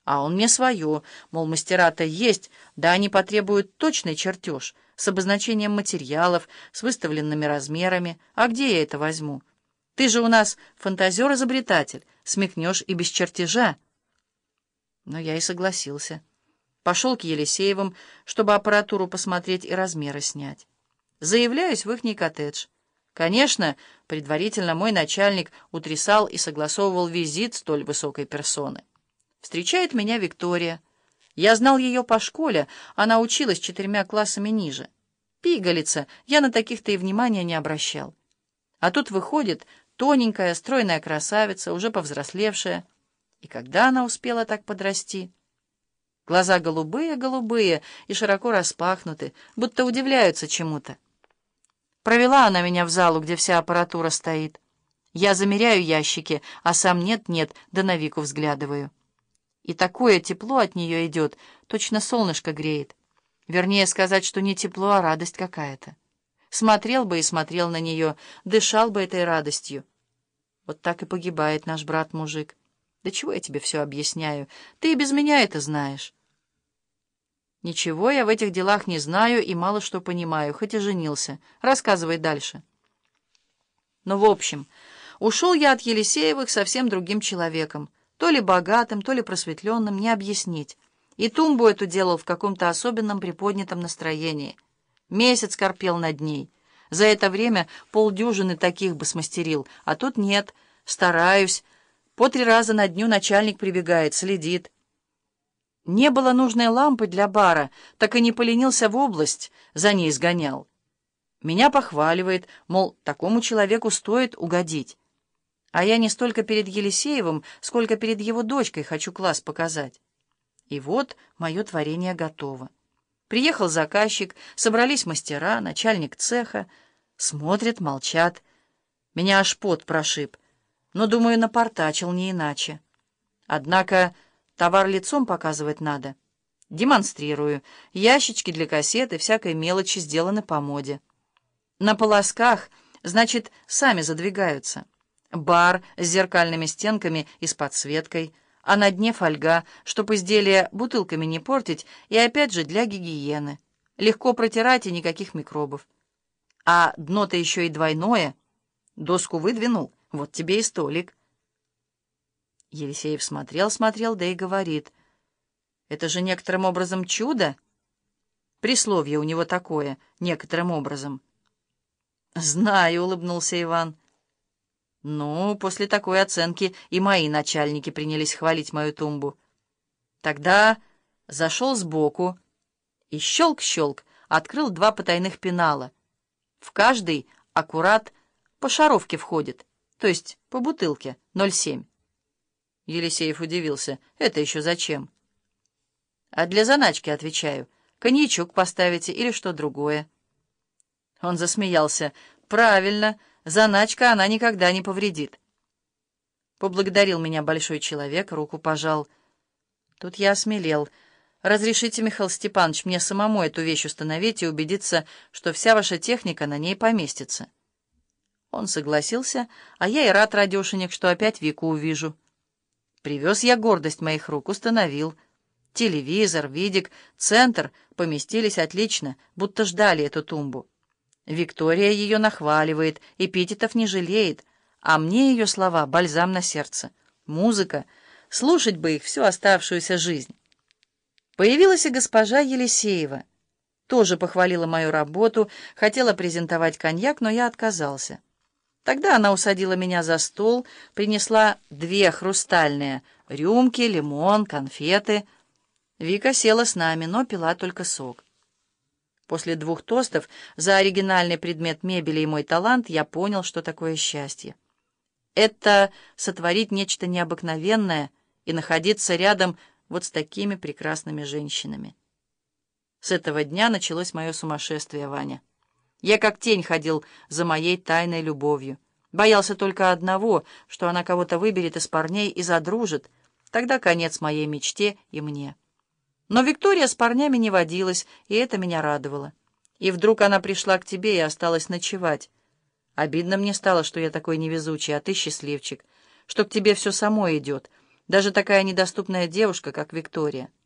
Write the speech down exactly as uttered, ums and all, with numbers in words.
А он мне свое, мол, мастера-то есть, да они потребуют точный чертеж с обозначением материалов, с выставленными размерами. А где я это возьму? Ты же у нас фантазер-изобретатель, смекнешь и без чертежа. Но я и согласился. Пошел к Елисеевым, чтобы аппаратуру посмотреть и размеры снять. Заявляюсь в ихний коттедж. Конечно, предварительно мой начальник утрясал и согласовывал визит столь высокой персоны. Встречает меня Виктория. Я знал ее по школе, она училась четырьмя классами ниже. Пигалица, я на таких-то и внимания не обращал. А тут выходит тоненькая, стройная красавица, уже повзрослевшая. И когда она успела так подрасти? Глаза голубые-голубые и широко распахнуты, будто удивляются чему-то. Провела она меня в залу, где вся аппаратура стоит. Я замеряю ящики, а сам нет-нет, да на Вику взглядываю. И такое тепло от нее идет, точно солнышко греет. Вернее сказать, что не тепло, а радость какая-то. Смотрел бы и смотрел на нее, дышал бы этой радостью. Вот так и погибает наш брат-мужик. Да чего я тебе все объясняю? Ты и без меня это знаешь. Ничего я в этих делах не знаю и мало что понимаю, хоть и женился. Рассказывай дальше. Ну, в общем, ушел я от Елисеевых совсем другим человеком. То ли богатым, то ли просветленным, не объяснить. И тумбу эту делал в каком-то особенном приподнятом настроении. Месяц корпел над ней. За это время полдюжины таких бы смастерил, а тут нет. Стараюсь. По три раза на дню начальник прибегает, следит. Не было нужной лампы для бара, так и не поленился в область, за ней сгонял. Меня похваливает, мол, такому человеку стоит угодить. А я не столько перед Елисеевым, сколько перед его дочкой хочу класс показать. И вот мое творение готово. Приехал заказчик, собрались мастера, начальник цеха. Смотрят, молчат. Меня аж пот прошиб. Но, думаю, напортачил не иначе. Однако товар лицом показывать надо. Демонстрирую. Ящички для кассет и всякой мелочи сделаны по моде. На полосках, значит, сами задвигаются. Бар с зеркальными стенками и с подсветкой, а на дне фольга, чтобы изделие бутылками не портить, и опять же для гигиены. Легко протирать и никаких микробов. А дно-то еще и двойное. Доску выдвинул, вот тебе и столик. Елисеев смотрел-смотрел, да и говорит: «Это же некоторым образом чудо?» Присловие у него такое, некоторым образом. «Знаю», — улыбнулся Иван. «Ну, после такой оценки и мои начальники принялись хвалить мою тумбу. Тогда зашел сбоку и щелк-щелк открыл два потайных пенала. В каждый аккурат по шаровке входит, то есть по бутылке, ноль семь». Елисеев удивился. «Это еще зачем?» «А для заначки, отвечаю. Коньячок поставите или что другое». Он засмеялся. «Правильно, заначка она никогда не повредит». Поблагодарил меня большой человек, руку пожал. Тут я осмелел. «Разрешите, Михаил Степанович, мне самому эту вещь установить и убедиться, что вся ваша техника на ней поместится». Он согласился, а я и рад, радешенек, что опять Вику увижу. Привез я гордость моих рук, установил. Телевизор, видик, центр поместились отлично, будто ждали эту тумбу. Виктория ее нахваливает, эпитетов не жалеет, а мне ее слова — бальзам на сердце. Музыка, слушать бы их всю оставшуюся жизнь. Появилась и госпожа Елисеева. Тоже похвалила мою работу, хотела презентовать коньяк, но я отказался. Тогда она усадила меня за стол, принесла две хрустальные рюмки, лимон, конфеты. Вика села с нами, но пила только сок. После двух тостов за оригинальный предмет мебели и мой талант я понял, что такое счастье. Это сотворить нечто необыкновенное и находиться рядом вот с такими прекрасными женщинами. С этого дня началось мое сумасшествие, Ваня. Я как тень ходил за моей тайной любовью. Боялся только одного, что она кого-то выберет из парней и задружит. Тогда конец моей мечте и мне. Но Виктория с парнями не водилась, и это меня радовало. И вдруг она пришла к тебе и осталась ночевать. Обидно мне стало, что я такой невезучий, а ты счастливчик, что к тебе все само идет. Даже такая недоступная девушка, как Виктория.